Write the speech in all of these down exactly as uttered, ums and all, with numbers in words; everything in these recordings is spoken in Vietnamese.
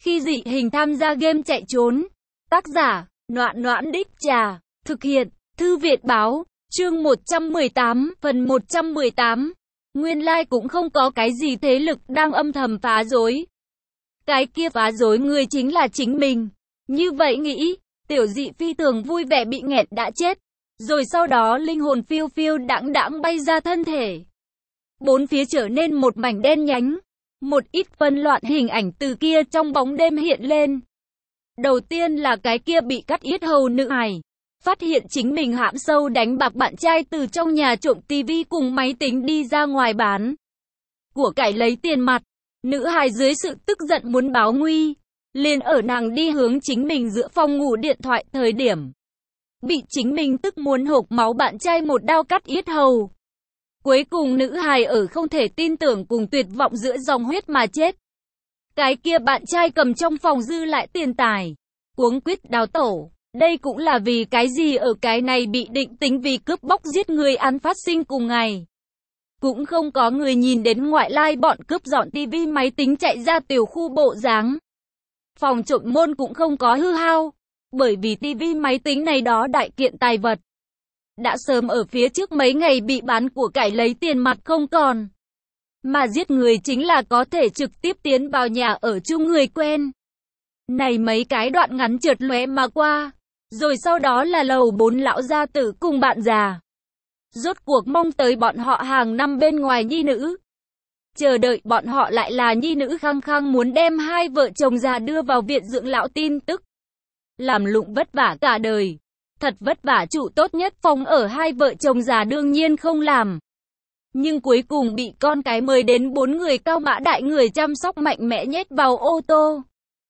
Khi dị hình tham gia game chạy trốn. Tác giả, Noãn Noãn Đích Trà. Thực hiện, Thư Viện Báo. Chương một trăm mười tám, phần một trăm mười tám. Nguyên lai cũng không có cái gì thế lực đang âm thầm phá rối. Cái kia phá rối người chính là chính mình. Như vậy nghĩ, tiểu dị phi thường vui vẻ bị nghẹn đã chết. Rồi sau đó linh hồn phiêu phiêu đãng đãng bay ra thân thể. Bốn phía trở nên một mảnh đen nhánh. Một ít phân loạn hình ảnh từ kia trong bóng đêm hiện lên. Đầu tiên là cái kia bị cắt yết hầu nữ hài. Phát hiện chính mình hãm sâu đánh bạc bạn trai từ trong nhà trộm tivi cùng máy tính đi ra ngoài bán của cải lấy tiền mặt. Nữ hài dưới sự tức giận muốn báo nguy. Liền ở nàng đi hướng chính mình giữa phòng ngủ điện thoại thời điểm. Bị chính mình tức muốn hộc máu bạn trai một đao cắt yết hầu. Cuối cùng nữ hài ở không thể tin tưởng cùng tuyệt vọng giữa dòng huyết mà chết. Cái kia bạn trai cầm trong phòng dư lại tiền tài. Cuống quýt đào tổ. Đây cũng là vì cái gì ở cái này bị định tính vì cướp bóc giết người án phát sinh cùng ngày. Cũng không có người nhìn đến ngoại lai bọn cướp dọn tivi máy tính chạy ra tiểu khu bộ dáng. Phòng trộm môn cũng không có hư hao. Bởi vì tivi máy tính này đó đại kiện tài vật. Đã sớm ở phía trước mấy ngày bị bán của cải lấy tiền mặt không còn. Mà giết người chính là có thể trực tiếp tiến vào nhà ở chung người quen. Này mấy cái đoạn ngắn trượt lóe mà qua. Rồi sau đó là lầu bốn lão gia tử cùng bạn già. Rốt cuộc mong tới bọn họ hàng năm bên ngoài nhi nữ. Chờ đợi bọn họ lại là nhi nữ khăng khăng muốn đem hai vợ chồng già đưa vào viện dưỡng lão tin tức. Làm lụng vất vả cả đời. Thật vất vả trụ tốt nhất phòng ở hai vợ chồng già đương nhiên không làm. Nhưng cuối cùng bị con cái mời đến bốn người cao mã đại người chăm sóc mạnh mẽ nhét vào ô tô.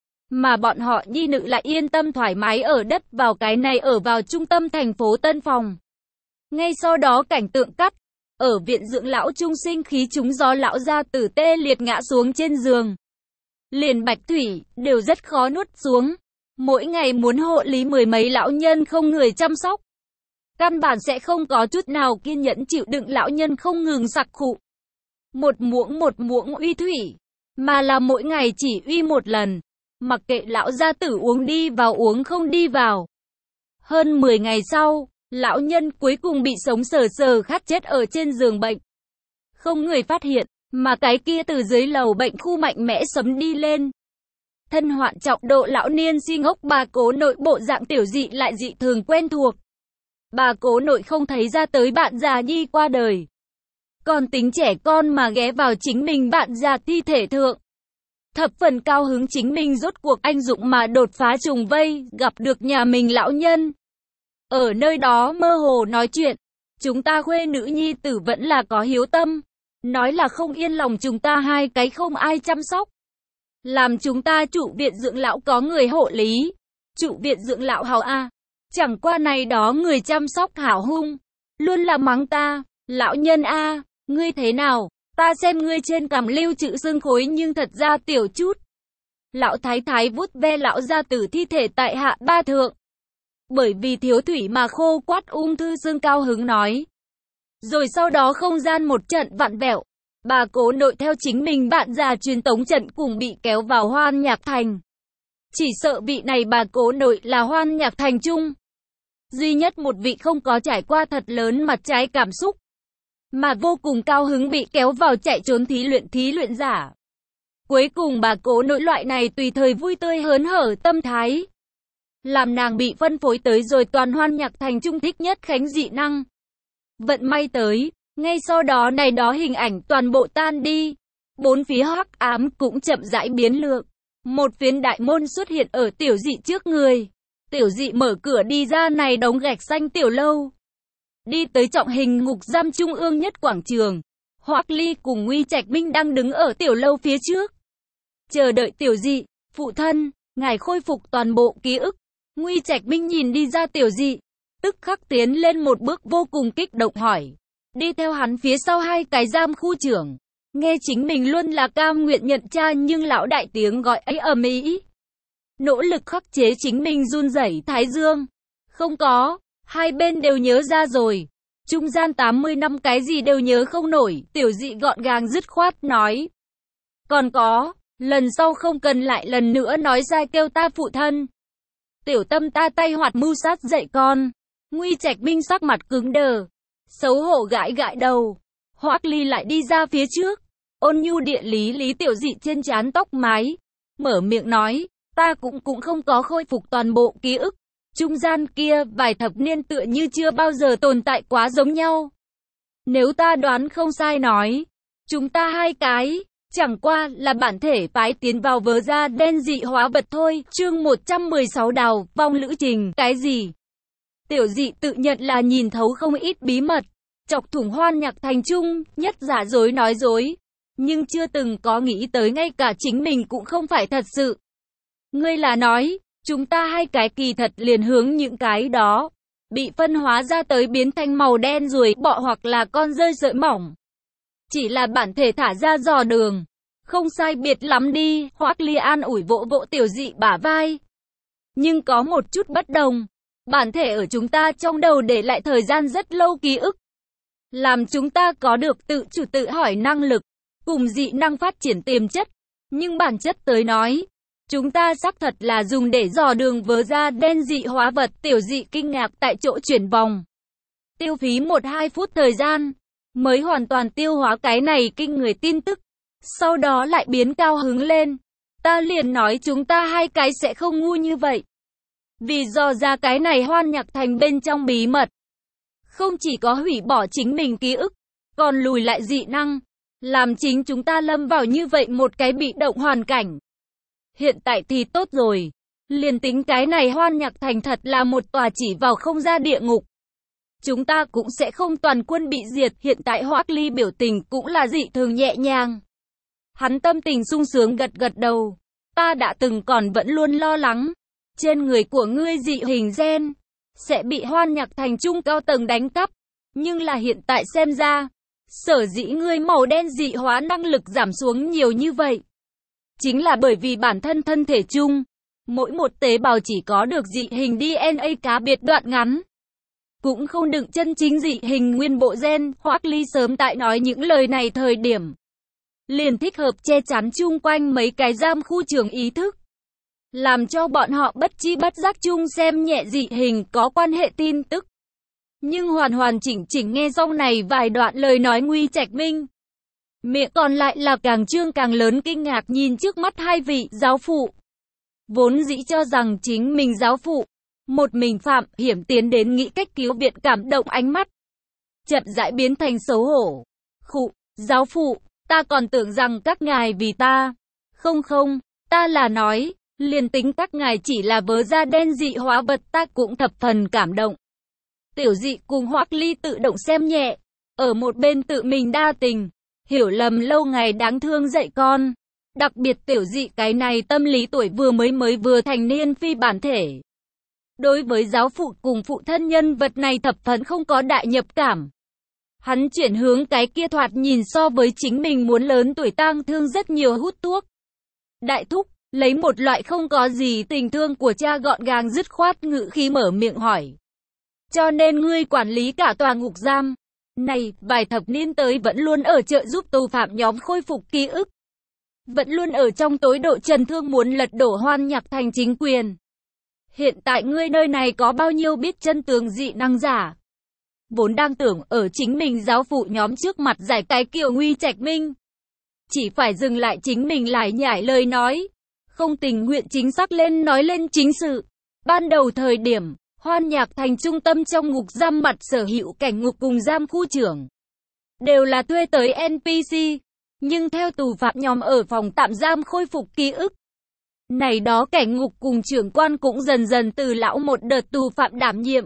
Mà bọn họ nhi nữ lại yên tâm thoải mái ở đất vào cái này ở vào trung tâm thành phố Tân Phòng. Ngay sau đó cảnh tượng cắt. Ở viện dưỡng lão trung sinh khí trúng gió lão gia tử tê liệt ngã xuống trên giường. Liền bạch thủy đều rất khó nuốt xuống. Mỗi ngày muốn hộ lý mười mấy lão nhân không người chăm sóc. Căn bản sẽ không có chút nào kiên nhẫn chịu đựng lão nhân không ngừng sặc khụ. Một muỗng một muỗng uy thủy. Mà là mỗi ngày chỉ uy một lần. Mặc kệ lão gia tử uống đi vào uống không đi vào. Hơn mười ngày sau, lão nhân cuối cùng bị sống sờ sờ khát chết ở trên giường bệnh. Không người phát hiện, mà cái kia từ dưới lầu bệnh khu mạnh mẽ sấm đi lên. Thân hoạn trọng độ lão niên si ngốc bà cố nội bộ dạng tiểu dị lại dị thường quen thuộc. Bà cố nội không thấy ra tới bạn già nhi qua đời. Còn tính trẻ con mà ghé vào chính mình bạn già thi thể thượng. Thập phần cao hứng chính mình rốt cuộc anh dũng mà đột phá trùng vây, gặp được nhà mình lão nhân. Ở nơi đó mơ hồ nói chuyện. Chúng ta khuê nữ nhi tử vẫn là có hiếu tâm. Nói là không yên lòng chúng ta hai cái không ai chăm sóc. Làm chúng ta trụ viện dưỡng lão có người hộ lý. Trụ viện dưỡng lão hào a. Chẳng qua này đó người chăm sóc hảo hung. Luôn là mắng ta. Lão nhân a, ngươi thế nào? Ta xem ngươi trên cằm lưu chữ xương khối nhưng thật ra tiểu chút. Lão thái thái vuốt ve lão gia tử thi thể tại hạ ba thượng. Bởi vì thiếu thủy mà khô quắt ung thư xương cao hứng nói. Rồi sau đó không gian một trận vặn vẹo. Bà cố nội theo chính mình bạn già truyền tống trận cùng bị kéo vào hoan nhạc thành. Chỉ sợ vị này bà cố nội là hoan nhạc thành chung. Duy nhất một vị không có trải qua thật lớn mặt trái cảm xúc. Mà vô cùng cao hứng bị kéo vào chạy trốn thí luyện thí luyện giả. Cuối cùng bà cố nội loại này tùy thời vui tươi hớn hở tâm thái. Làm nàng bị phân phối tới rồi toàn hoan nhạc thành trung thích nhất khánh dị năng. Vận may tới, ngay sau đó này đó hình ảnh toàn bộ tan đi. Bốn phía hắc ám cũng chậm rãi biến lượng. Một phiến đại môn xuất hiện ở tiểu dị trước người. Tiểu dị mở cửa đi ra này đống gạch xanh tiểu lâu. Đi tới trọng hình ngục giam trung ương nhất quảng trường. Hoắc Ly cùng Nguy Trạch Minh đang đứng ở tiểu lâu phía trước. Chờ đợi tiểu dị, phụ thân, ngài khôi phục toàn bộ ký ức. Nguy Trạch Minh nhìn đi ra tiểu dị. Tức khắc tiến lên một bước vô cùng kích động hỏi. Đi theo hắn phía sau hai cái giam khu trưởng. Nghe chính mình luôn là cam nguyện nhận cha nhưng lão đại tiếng gọi ấy ầm ĩ. Nỗ lực khắc chế chính mình run rẩy thái dương. Không có. Hai bên đều nhớ ra rồi. Trung gian tám mươi năm cái gì đều nhớ không nổi. Tiểu dị gọn gàng dứt khoát nói. Còn có. Lần sau không cần lại lần nữa nói sai kêu ta phụ thân. Tiểu Tâm ta tay hoạt mưu sát dạy con. Nguy Trạch Minh sắc mặt cứng đờ, xấu hổ gãi gãi đầu. Hoắc Ly lại đi ra phía trước, ôn nhu địa lý lý Tiểu Dị trên trán tóc mái, mở miệng nói, ta cũng cũng không có khôi phục toàn bộ ký ức. Trung gian kia vài thập niên tựa như chưa bao giờ tồn tại quá giống nhau. Nếu ta đoán không sai nói, chúng ta hai cái, chẳng qua là bản thể phái tiến vào vớ ra đen dị hóa vật thôi. Chương một trăm mười sáu đào vong lữ trình. Cái gì? Tiểu Dị tự nhận là nhìn thấu không ít bí mật, chọc thủng Hoan Nhạc Thành Trung, nhất giả dối nói dối, nhưng chưa từng có nghĩ tới ngay cả chính mình cũng không phải thật sự. Ngươi là nói, chúng ta hai cái kỳ thật liền hướng những cái đó, bị phân hóa ra tới biến thành màu đen rồi bọ hoặc là con rơi sợi mỏng. Chỉ là bản thể thả ra dò đường. Không sai biệt lắm đi, Hoắc Ly an ủi vỗ vỗ Tiểu Dị bả vai. Nhưng có một chút bất đồng. Bản thể ở chúng ta trong đầu để lại thời gian rất lâu ký ức. Làm chúng ta có được tự chủ tự hỏi năng lực, cùng dị năng phát triển tiềm chất. Nhưng bản chất tới nói, chúng ta xác thật là dùng để dò đường vớ ra đen dị hóa vật. Tiểu Dị kinh ngạc tại chỗ chuyển vòng. Tiêu phí một hai phút thời gian, mới hoàn toàn tiêu hóa cái này kinh người tin tức. Sau đó lại biến cao hứng lên. Ta liền nói chúng ta hai cái sẽ không ngu như vậy. Vì dò ra cái này Hoan Nhạc Thành bên trong bí mật. Không chỉ có hủy bỏ chính mình ký ức, còn lùi lại dị năng. Làm chính chúng ta lâm vào như vậy một cái bị động hoàn cảnh. Hiện tại thì tốt rồi. Liền tính cái này Hoan Nhạc Thành thật là một tòa chỉ vào không ra địa ngục. Chúng ta cũng sẽ không toàn quân bị diệt. Hiện tại Hoắc Ly biểu tình cũng là dị thường nhẹ nhàng. Hắn tâm tình sung sướng gật gật đầu. Ta đã từng còn vẫn luôn lo lắng. Trên người của ngươi dị hình gen sẽ bị Hoan Nhạc Thành Trung cao tầng đánh cắp. Nhưng là hiện tại xem ra, sở dĩ ngươi màu đen dị hóa năng lực giảm xuống nhiều như vậy. Chính là bởi vì bản thân thân thể chung, mỗi một tế bào chỉ có được dị hình đê en a cá biệt đoạn ngắn. Cũng không đựng chân chính dị hình nguyên bộ gen. Hoắc Ly sớm tại nói những lời này thời điểm, liền thích hợp che chắn chung quanh mấy cái giam khu trường ý thức. Làm cho bọn họ bất chi bất giác chung xem nhẹ dị hình có quan hệ tin tức. Nhưng hoàn hoàn chỉnh chỉnh nghe xong này vài đoạn lời nói Nguy Trạch Minh, miệng còn lại là càng trương càng lớn kinh ngạc nhìn trước mắt hai vị giáo phụ. Vốn dĩ cho rằng chính mình giáo phụ, một mình phạm hiểm tiến đến nghĩ cách cứu viện cảm động ánh mắt. Chậm rãi biến thành xấu hổ. Khụ, giáo phụ, ta còn tưởng rằng các ngài vì ta. Không không, ta là nói, liền tính các ngài chỉ là vớ ra đen dị hóa vật ta cũng thập phần cảm động. Tiểu Dị cùng Hoắc Ly tự động xem nhẹ, ở một bên tự mình đa tình, hiểu lầm lâu ngày đáng thương dạy con. Đặc biệt Tiểu Dị cái này tâm lý tuổi vừa mới mới vừa thành niên phi bản thể. Đối với giáo phụ cùng phụ thân nhân vật này thập phần không có đại nhập cảm. Hắn chuyển hướng cái kia thoạt nhìn so với chính mình muốn lớn tuổi tang thương rất nhiều hút thuốc. Đại thúc, lấy một loại không có gì tình thương của cha gọn gàng dứt khoát ngữ khí mở miệng hỏi. Cho nên ngươi quản lý cả tòa ngục giam. Này, vài thập niên tới vẫn luôn ở trợ giúp tù phạm nhóm khôi phục ký ức. Vẫn luôn ở trong tối độ trần thương muốn lật đổ Hoan Nhạc Thành chính quyền. Hiện tại ngươi nơi này có bao nhiêu biết chân tướng dị năng giả? Vốn đang tưởng ở chính mình giáo phụ nhóm trước mặt giải cái kiểu Nguy Trạch Minh. Chỉ phải dừng lại chính mình lại nhải lời nói. Không tình nguyện chính xác lên nói lên chính sự. Ban đầu thời điểm, Hoan Nhạc Thành trung tâm trong ngục giam mặt sở hữu cảnh ngục cùng giam khu trưởng. Đều là thuê tới en pê xê. Nhưng theo tù phạm nhóm ở phòng tạm giam khôi phục ký ức. Này đó cảnh ngục cùng trưởng quan cũng dần dần từ lão một đợt tù phạm đảm nhiệm.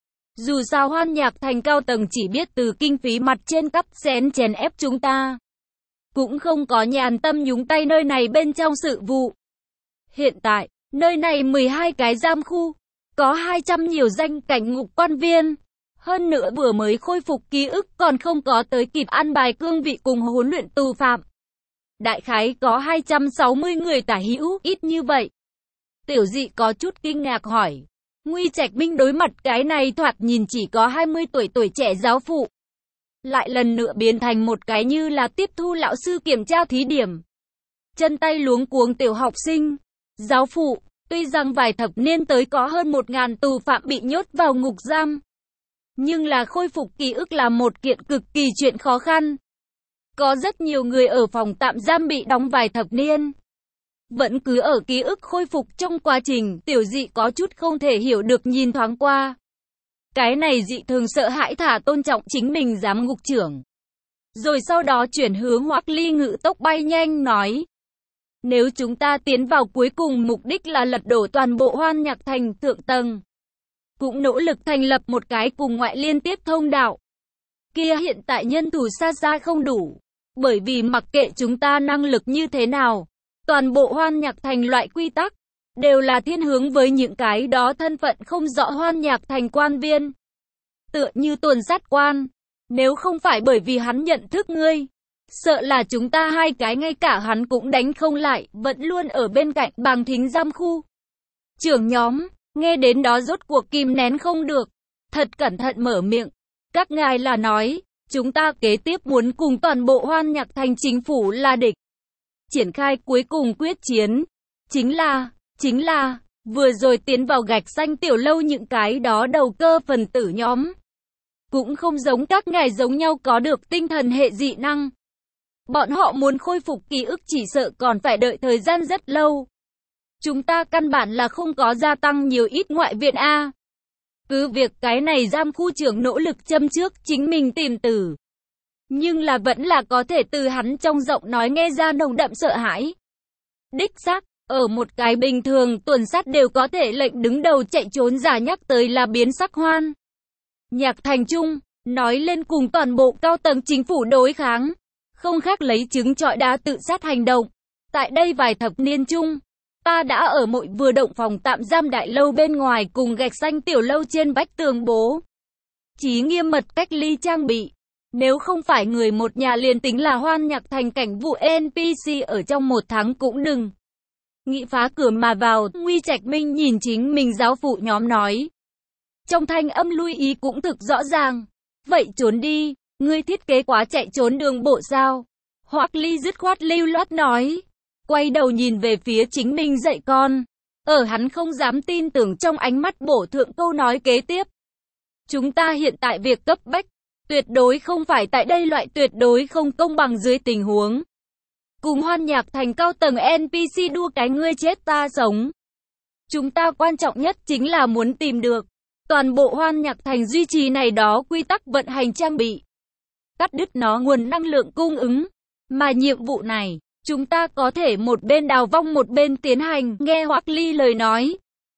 Dù sao Hoan Nhạc Thành cao tầng chỉ biết từ kinh phí mặt trên cắp xén chèn ép chúng ta. Cũng không có nhàn tâm nhúng tay nơi này bên trong sự vụ. Hiện tại, nơi này mười hai cái giam khu, có hai trăm nhiều danh cảnh ngục quan viên. Hơn nữa vừa mới khôi phục ký ức còn không có tới kịp ăn bài cương vị cùng huấn luyện tù phạm. Đại khái có hai trăm sáu mươi người tả hữu, ít như vậy. Tiểu Dị có chút kinh ngạc hỏi. Nguy Trạch Minh đối mặt cái này thoạt nhìn chỉ có hai mươi tuổi tuổi trẻ giáo phụ. Lại lần nữa biến thành một cái như là tiếp thu lão sư kiểm tra thí điểm. chân tay luống cuống tiểu học sinh. Giáo phụ, tuy rằng vài thập niên tới có hơn một ngàn tù phạm bị nhốt vào ngục giam, nhưng là khôi phục ký ức là một kiện cực kỳ chuyện khó khăn. Có rất nhiều người ở phòng tạm giam bị đóng vài thập niên, vẫn cứ ở ký ức khôi phục trong quá trình. Tiểu Dị có chút không thể hiểu được nhìn thoáng qua. Cái này Dị thường sợ hãi thả tôn trọng chính mình giám ngục trưởng. Rồi sau đó chuyển hướng Hoắc Ly, ngự tốc bay nhanh nói. Nếu chúng ta tiến vào cuối cùng mục đích là lật đổ toàn bộ Hoan Nhạc Thành thượng tầng, cũng nỗ lực thành lập một cái cùng ngoại liên tiếp thông đạo, kia hiện tại nhân thủ xa xa không đủ. Bởi vì mặc kệ chúng ta năng lực như thế nào, toàn bộ Hoan Nhạc Thành loại quy tắc đều là thiên hướng với những cái đó thân phận không rõ Hoan Nhạc Thành quan viên. Tựa như tuần sát quan, nếu không phải bởi vì hắn nhận thức ngươi, sợ là chúng ta hai cái ngay cả hắn cũng đánh không lại, vẫn luôn ở bên cạnh Bàng Thính giam khu. Trưởng nhóm, nghe đến đó rốt cuộc kìm nén không được, thật cẩn thận mở miệng. Các ngài là nói, chúng ta kế tiếp muốn cùng toàn bộ Hoan Nhạc Thành chính phủ là địch. Triển khai cuối cùng quyết chiến, chính là, chính là, vừa rồi tiến vào gạch xanh tiểu lâu những cái đó đầu cơ phần tử nhóm. Cũng không giống các ngài giống nhau có được tinh thần hệ dị năng. Bọn họ muốn khôi phục ký ức chỉ sợ còn phải đợi thời gian rất lâu. Chúng ta căn bản là không có gia tăng nhiều ít ngoại viện A. Cứ việc cái này giam khu trưởng nỗ lực châm trước chính mình tìm tử, nhưng là vẫn là có thể từ hắn trong giọng nói nghe ra nồng đậm sợ hãi. Đích xác, ở một cái bình thường tuần sát đều có thể lệnh đứng đầu chạy trốn giả nhắc tới là biến sắc Hoan Nhạc Thành chung, nói lên cùng toàn bộ cao tầng chính phủ đối kháng, không khác lấy trứng trọi đá tự sát hành động. Tại đây vài thập niên chung, ta đã ở mỗi vừa động phòng tạm giam đại lâu bên ngoài cùng gạch xanh tiểu lâu trên vách tường bố trí nghiêm mật cách ly trang bị. Nếu không phải người một nhà liền tính là Hoan Nhạc Thành cảnh vụ en pê xê ở trong một tháng cũng đừng nghĩ phá cửa mà vào. Nguy Trạch Minh nhìn chính mình giáo phụ nhóm nói. Trong thanh âm lui ý cũng thực rõ ràng. Vậy trốn đi, ngươi thiết kế quá chạy trốn đường bộ sao? Hoắc Ly dứt khoát lưu loát nói. Quay đầu nhìn về phía chính mình dạy con. Ở hắn không dám tin tưởng trong ánh mắt bổ thượng câu nói kế tiếp. Chúng ta hiện tại việc cấp bách, tuyệt đối không phải tại đây loại tuyệt đối không công bằng dưới tình huống. Cùng Hoan Nhạc Thành cao tầng en pê xê đua cái ngươi chết ta sống. Chúng ta quan trọng nhất chính là muốn tìm được toàn bộ Hoan Nhạc Thành duy trì này đó quy tắc vận hành trang bị, cắt đứt nó nguồn năng lượng cung ứng. Mà nhiệm vụ này, chúng ta có thể một bên đào vong một bên tiến hành. Nghe Hoắc Ly lời nói,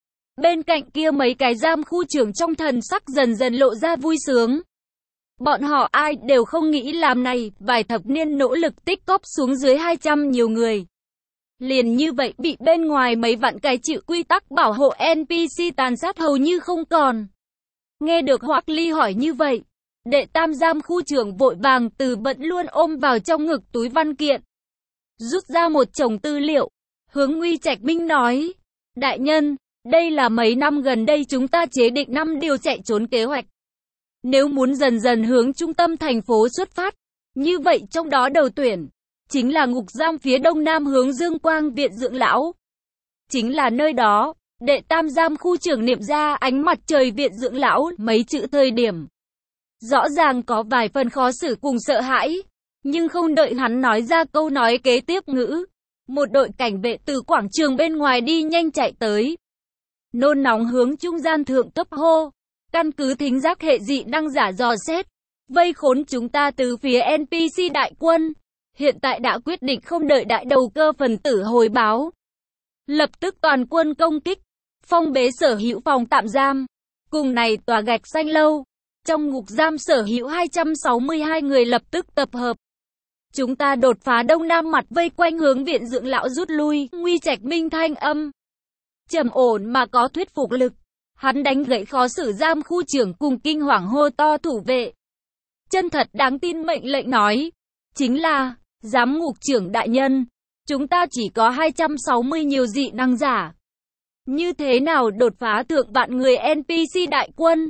bên cạnh kia mấy cái giam khu trưởng trong thần sắc dần dần lộ ra vui sướng. Bọn họ ai đều không nghĩ làm này, vài thập niên nỗ lực tích cóp xuống dưới hai trăm nhiều người. Liền như vậy bị bên ngoài mấy vạn cái chịu quy tắc bảo hộ en pê xê tàn sát hầu như không còn. Nghe được Hoắc Ly hỏi như vậy, đệ tam giam khu trưởng vội vàng từ bận luôn ôm vào trong ngực túi văn kiện, rút ra một chồng tư liệu, hướng Nguy Trạch Minh nói. Đại nhân, đây là mấy năm gần đây chúng ta chế định năm điều chạy trốn kế hoạch. Nếu muốn dần dần hướng trung tâm thành phố xuất phát, như vậy trong đó đầu tuyển chính là ngục giam phía đông nam hướng Dương Quang viện dưỡng lão. Chính là nơi đó, đệ tam giam khu trưởng niệm ra ánh mặt trời viện dưỡng lão mấy chữ thời điểm. Rõ ràng có vài phần khó xử cùng sợ hãi, nhưng không đợi hắn nói ra câu nói kế tiếp ngữ. Một đội cảnh vệ từ quảng trường bên ngoài đi nhanh chạy tới. Nôn nóng hướng trung gian thượng cấp hô. Căn cứ thính giác hệ dị năng giả dò xét, vây khốn chúng ta từ phía en pê xê đại quân. Hiện tại đã quyết định không đợi đại đầu cơ phần tử hồi báo. Lập tức toàn quân công kích, phong bế sở hữu phòng tạm giam. Cùng này tòa gạch xanh lâu, trong ngục giam sở hữu hai trăm sáu mươi hai người lập tức tập hợp. Chúng ta đột phá đông nam mặt vây quanh hướng viện dưỡng lão rút lui. Nguy Trạch Minh thanh âm trầm ổn mà có thuyết phục lực. Hắn đánh gãy khó xử giam khu trưởng cùng kinh hoàng hô to thủ vệ. Chân thật đáng tin mệnh lệnh nói. Chính là, giám ngục trưởng đại nhân, chúng ta chỉ có hai trăm sáu mươi nhiều dị năng giả. Như thế nào đột phá thượng vạn người en pê xê đại quân?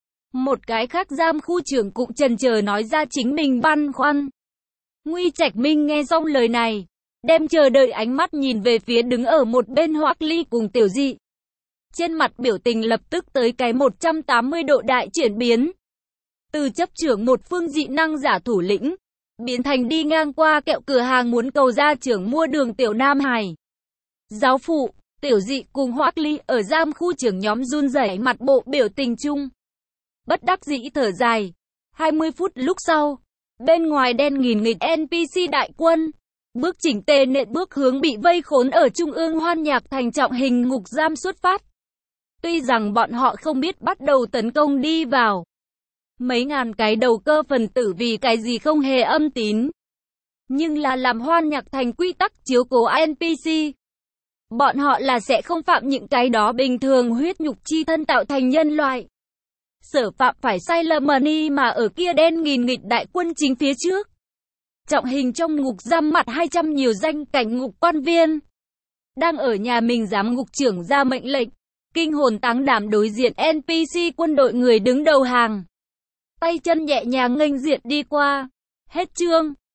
Một cái khác giam khu trưởng cũng chần chờ nói ra chính mình băn khoăn. Nguy Trạch Minh nghe xong lời này, đem chờ đợi ánh mắt nhìn về phía đứng ở một bên Hoắc Ly cùng Tiểu Dị. Trên mặt biểu tình lập tức tới cái một trăm tám mươi độ đại chuyển biến. Từ chấp trưởng một phương dị năng giả thủ lĩnh, biến thành đi ngang qua kẹo cửa hàng muốn cầu gia trưởng mua đường Tiểu Nam Hải. Giáo phụ, Tiểu Dị cùng Hoắc Ly ở giam khu trưởng nhóm run rẩy mặt bộ biểu tình chung. Bất đắc dĩ thở dài. hai mươi phút lúc sau, bên ngoài đen nghìn nghịt en pê xê đại quân, bước chỉnh tề nện bước hướng bị vây khốn ở trung ương Hoan Nhạc thành trọng hình ngục giam xuất phát. Tuy rằng bọn họ không biết bắt đầu tấn công đi vào, mấy ngàn cái đầu cơ phần tử vì cái gì không hề âm tín. Nhưng là làm Hoan Nhạc thành quy tắc chiếu cố en pê xê. Bọn họ là sẽ không phạm những cái đó bình thường huyết nhục chi thân tạo thành nhân loại. Sở phạm phải sai lầm money mà ở kia đen nghìn nghịt đại quân chính phía trước. Trọng hình trong ngục giam mặt hai trăm nhiều danh cảnh ngục quan viên. Đang ở nhà mình giám ngục trưởng ra mệnh lệnh. Kinh hồn táng đảm đối diện en pê xê quân đội người đứng đầu hàng. Tay chân nhẹ nhàng nghênh diện đi qua. Hết chương.